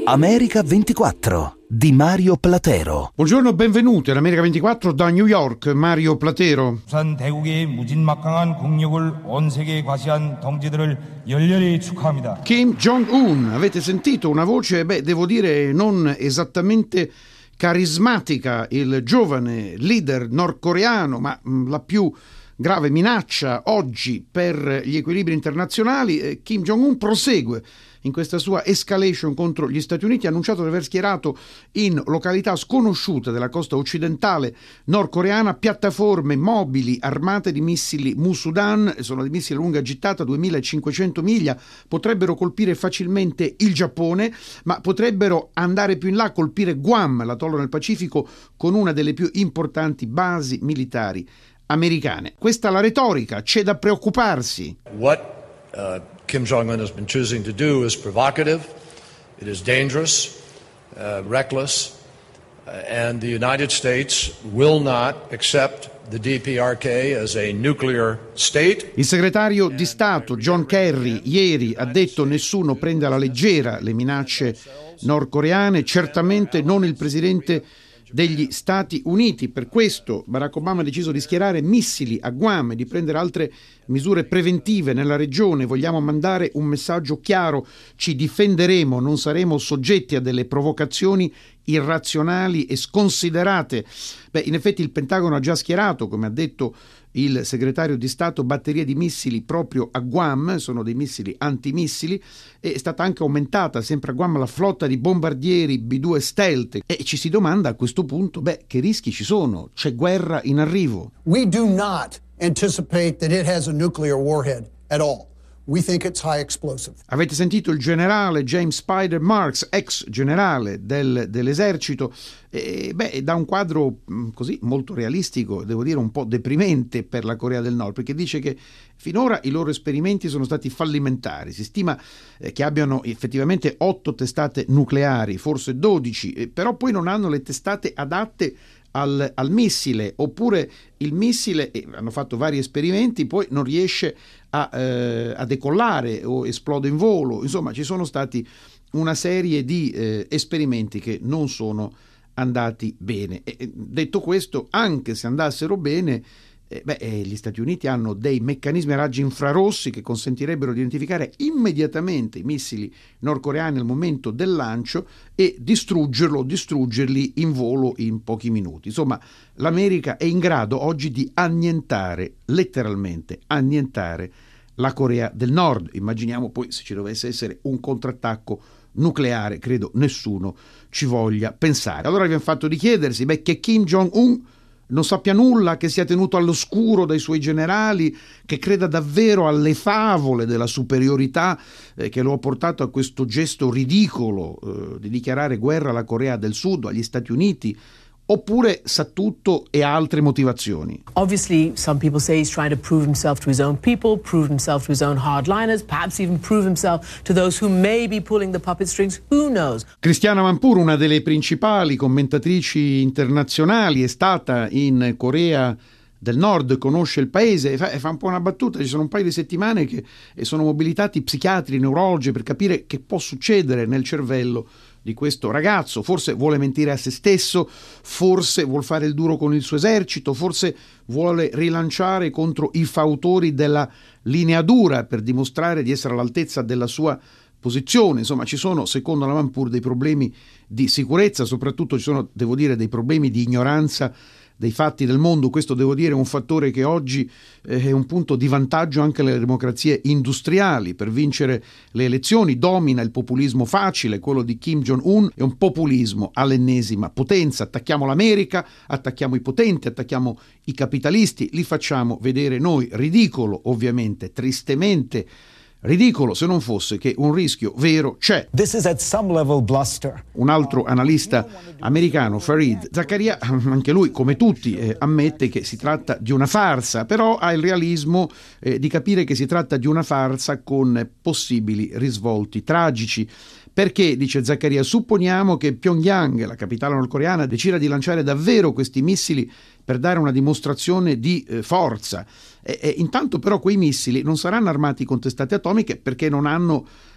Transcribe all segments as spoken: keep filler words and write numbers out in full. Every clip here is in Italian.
America ventiquattro di Mario Platero. Buongiorno, benvenuti all'America ventiquattro da New York, Mario Platero. 부산 대국의 무진막강한 국력을 온 세계에 과시한 동지들을 열렬히 축하합니다. Kim Jong-un, avete sentito una voce, beh, devo dire non esattamente carismatica, il giovane leader nordcoreano, ma mh, la più grave minaccia oggi per gli equilibri internazionali. eh, Kim Jong-un prosegue in questa sua escalation contro gli Stati Uniti, ha annunciato di aver schierato in località sconosciute della costa occidentale nordcoreana piattaforme mobili armate di missili Musudan, sono dei missili a lunga gittata, duemilacinquecento miglia, potrebbero colpire facilmente il Giappone, ma potrebbero andare più in là, colpire Guam, l'atollo nel Pacifico, con una delle più importanti basi militari americane. Questa è la retorica, c'è da preoccuparsi. What uh, Kim Jong-un has been choosing to do is provocative, it is dangerous, uh, reckless, uh, and the United States will not accept the D P R K as a nuclear state. Il segretario di Stato John Kerry ieri ha detto: nessuno prende alla leggera le minacce nordcoreane, certamente non il presidente degli Stati Uniti. Per questo Barack Obama ha deciso di schierare missili a Guam e di prendere altre misure preventive nella regione. Vogliamo mandare un messaggio chiaro: ci difenderemo, non saremo soggetti a delle provocazioni irrazionali e sconsiderate. Beh, in effetti il Pentagono ha già schierato, come ha detto il segretario di Stato, batterie di missili proprio a Guam, sono dei missili antimissili, e è stata anche aumentata sempre a Guam la flotta di bombardieri B due Stealth, e ci si domanda a questo punto, beh, che rischi ci sono? C'è guerra in arrivo. We do not anticipate that it has a nuclear warhead at all. We think it's high explosive. Avete sentito il generale James Spider Marks, ex generale del, dell'esercito, e beh, da un quadro mh, così molto realistico, devo dire un po' deprimente per la Corea del Nord, perché dice che finora i loro esperimenti sono stati fallimentari. Si stima eh, che abbiano effettivamente otto testate nucleari, forse dodici, eh, però poi non hanno le testate adatte Al, al missile, oppure il missile, eh, hanno fatto vari esperimenti, poi non riesce a, eh, a decollare o esplode in volo. Insomma, ci sono stati una serie di eh, esperimenti che non sono andati bene. E, detto questo, anche se andassero bene, eh, beh, eh, gli Stati Uniti hanno dei meccanismi a raggi infrarossi che consentirebbero di identificare immediatamente i missili nordcoreani al momento del lancio e distruggerlo, distruggerli in volo in pochi minuti. Insomma, l'America è in grado oggi di annientare, letteralmente annientare, la Corea del Nord. Immaginiamo poi se ci dovesse essere un contrattacco nucleare, credo nessuno ci voglia pensare. Allora abbiamo fatto di chiedersi, beh, che Kim Jong-un non sappia nulla, che sia tenuto all'oscuro dai suoi generali, che creda davvero alle favole della superiorità eh, che lo ha portato a questo gesto ridicolo eh, di dichiarare guerra alla Corea del Sud, agli Stati Uniti, oppure sa tutto e ha altre motivazioni. Obviously, some people say he's trying to prove himself to his own people, prove himself to his own hardliners, perhaps even prove himself to those who may be pulling the puppet strings. Who knows? Cristiana Manpur, una delle principali commentatrici internazionali, è stata in Corea del Nord, conosce il paese e fa, e fa un po' una battuta. Ci sono un paio di settimane che sono mobilitati psichiatri, neurologi per capire che può succedere nel cervello di questo ragazzo. Forse vuole mentire a se stesso, forse vuol fare il duro con il suo esercito, forse vuole rilanciare contro i fautori della linea dura per dimostrare di essere all'altezza della sua posizione. Insomma, ci sono, secondo la Manpur, dei problemi di sicurezza, soprattutto ci sono, devo dire, dei problemi di ignoranza dei fatti del mondo. Questo, devo dire, è un fattore che oggi è un punto di vantaggio anche alle democrazie industriali. Per vincere le elezioni domina il populismo facile, quello di Kim Jong-un è un populismo all'ennesima potenza. Attacchiamo l'America, attacchiamo i potenti, attacchiamo i capitalisti, li facciamo vedere noi. Ridicolo, ovviamente, tristemente ridicolo, se non fosse che un rischio vero c'è. This is at some level bluster. Un altro analista americano, Fareed Zakaria, anche lui, come tutti, eh, ammette che si tratta di una farsa, però ha il realismo eh, di capire che si tratta di una farsa con possibili risvolti tragici. Perché, dice Zakaria, supponiamo che Pyongyang, la capitale nordcoreana, decida di lanciare davvero questi missili per dare una dimostrazione di eh, forza. E, e intanto però quei missili non saranno armati con testate atomiche perché non hanno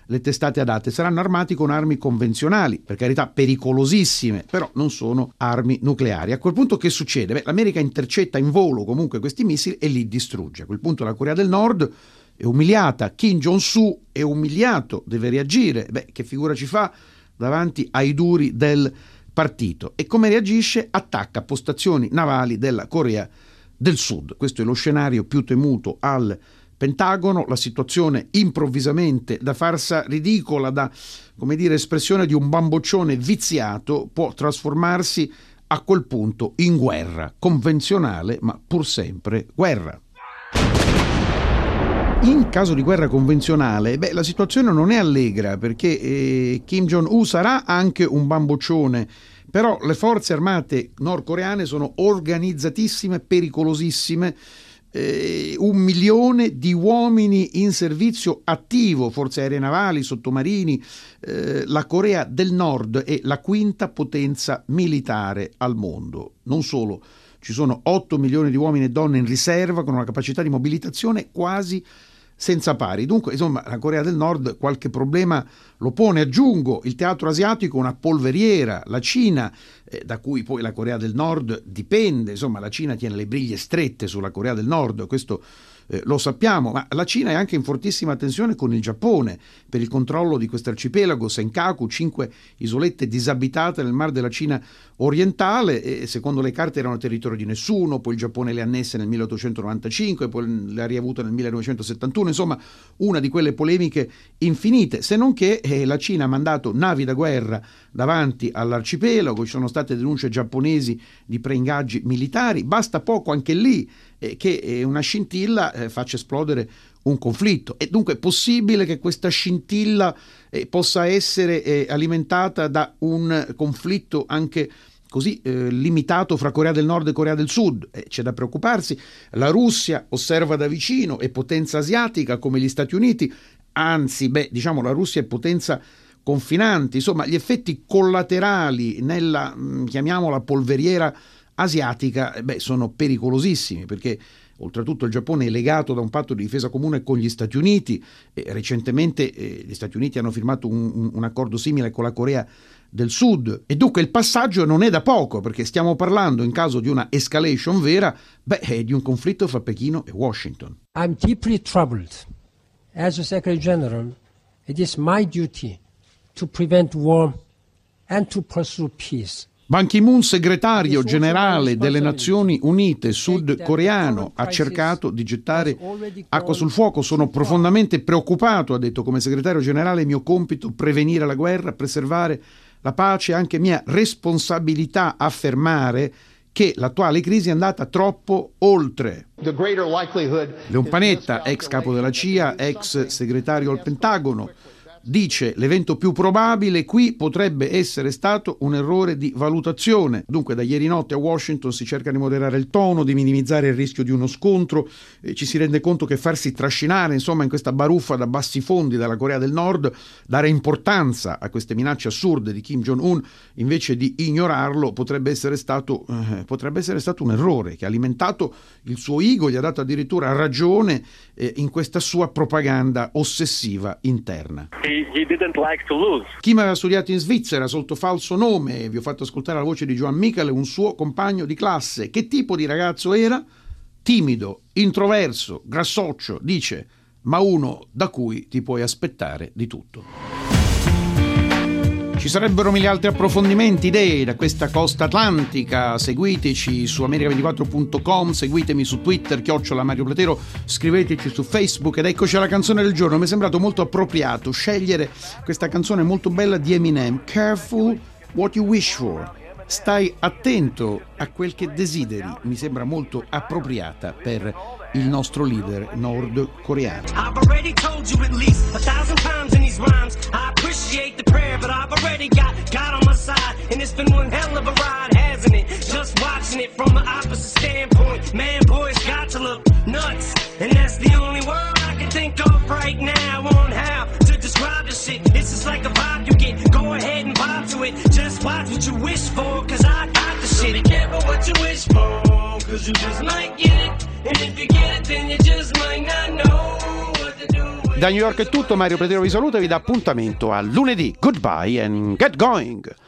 le testate adatte, saranno armati con armi convenzionali, per carità pericolosissime, però non sono armi nucleari. A quel punto che succede? Beh, l'America intercetta in volo comunque questi missili e li distrugge. A quel punto la Corea del Nord è umiliata, Kim Jong-un è umiliato, deve reagire. Beh, che figura ci fa davanti ai duri del partito? E come reagisce? Attacca postazioni navali della Corea del Sud. Questo è lo scenario più temuto al Pentagono, la situazione improvvisamente da farsa ridicola, da, come dire, espressione di un bamboccione viziato, può trasformarsi a quel punto in guerra convenzionale, ma pur sempre guerra. In caso di guerra convenzionale, beh, la situazione non è allegra, perché eh, Kim Jong-un sarà anche un bamboccione, però le forze armate nordcoreane sono organizzatissime, pericolosissime. Eh, un milione di uomini in servizio attivo, forze aeree navali, sottomarini. Eh, la Corea del Nord è la quinta potenza militare al mondo. Non solo, ci sono otto milioni di uomini e donne in riserva con una capacità di mobilitazione quasi senza pari. Dunque, insomma, la Corea del Nord qualche problema lo pone. Aggiungo, il teatro asiatico una polveriera, la Cina, eh, da cui poi la Corea del Nord dipende. Insomma, la Cina tiene le briglie strette sulla Corea del Nord, questo eh, lo sappiamo, ma la Cina è anche in fortissima tensione con il Giappone per il controllo di quest'arcipelago Senkaku, cinque isolette disabitate nel Mar della Cina orientale, e secondo le carte erano territorio di nessuno, poi il Giappone le annesse nel milleottocentonovantacinque, poi le ha riavute nel millenovecentosettantuno. Insomma, una di quelle polemiche infinite, se non che eh, la Cina ha mandato navi da guerra davanti all'arcipelago, ci sono state denunce giapponesi di preingaggi militari. Basta poco anche lì eh, che eh, una scintilla eh, faccia esplodere un conflitto. È dunque possibile che questa scintilla eh, possa essere eh, alimentata da un conflitto anche così eh, limitato fra Corea del Nord e Corea del Sud. Eh, c'è da preoccuparsi. La Russia osserva da vicino, è potenza asiatica come gli Stati Uniti, anzi, beh, diciamo la Russia è potenza confinante. Insomma, gli effetti collaterali nella, mh, chiamiamola polveriera asiatica, eh, beh, sono pericolosissimi, perché oltretutto il Giappone è legato da un patto di difesa comune con gli Stati Uniti. Eh, recentemente eh, gli Stati Uniti hanno firmato un, un accordo simile con la Corea del Sud, e dunque il passaggio non è da poco, perché stiamo parlando, in caso di una escalation vera, beh, di un conflitto fra Pechino e Washington. I'm deeply troubled. As a Secretary General, it is my duty to prevent war and to pursue peace. Ban Ki-moon, segretario generale delle Nazioni Unite sudcoreano, ha cercato di gettare acqua sul fuoco. Sono profondamente preoccupato, ha detto, come segretario generale è mio compito prevenire la guerra, preservare la pace, è anche mia responsabilità affermare che l'attuale crisi è andata troppo oltre. Leon Panetta, ex capo della C I A, ex segretario al Pentagono, dice: l'evento più probabile qui potrebbe essere stato un errore di valutazione. Dunque da ieri notte a Washington si cerca di moderare il tono, di minimizzare il rischio di uno scontro, e ci si rende conto che farsi trascinare insomma in questa baruffa da bassi fondi dalla Corea del Nord, dare importanza a queste minacce assurde di Kim Jong-un invece di ignorarlo, potrebbe essere stato eh, potrebbe essere stato un errore che ha alimentato il suo ego, gli ha dato addirittura ragione eh, in questa sua propaganda ossessiva interna. He didn't like to lose. Kim aveva studiato in Svizzera sotto falso nome. Vi ho fatto ascoltare la voce di Joan Michele, un suo compagno di classe. Che tipo di ragazzo era? Timido, introverso, grassoccio, dice, ma uno da cui ti puoi aspettare di tutto. Ci sarebbero mille altri approfondimenti, idee da questa costa atlantica. Seguiteci su america ventiquattro punto com, seguitemi su Twitter, chiocciola Mario Platero, scriveteci su Facebook. Ed eccoci alla canzone del giorno. Mi è sembrato molto appropriato scegliere questa canzone molto bella di Eminem, Careful What You Wish For. Stai attento a quel che desideri. Mi sembra molto appropriata per il nostro leader nordcoreano. I've already told you at least a thousand times in these rhymes. I appreciate the prayer, but I've already got God on my side, and it's been one hell of a ride, hasn't it? Just watching it from the opposite standpoint. Man, boy, it's got to look nuts, and that's the only word I can think of right now on how to describe this shit. It's just like a vibe you get. Go ahead and vibe to it. Just watch what you wish for, cause I got the shit. So be careful what you wish for, cause you just might get it. And if you get it, then you just might not know what to do with it. Da New York è tutto, Mario Platero vi saluta e vi dà appuntamento a lunedì. Goodbye and get going!